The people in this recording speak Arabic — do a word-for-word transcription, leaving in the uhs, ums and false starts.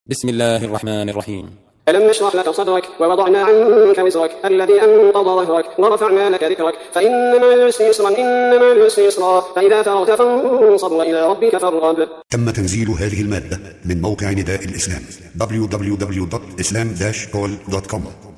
بسم الله الرحمن الرحيم. ألم نشرح لك صدرك ووضعنا عنك وزرك الذي أنقض ظهرك ورفعنا لك ذكرك فإن مع العسر يسرا إن مع العسر يسرا فإذا فرغت فانصب وإلى ربك فارغب. تم تنزيل هذه المادة من موقع نداء الإسلام دبليو دبليو دبليو دوت إسلام داش كول دوت كوم.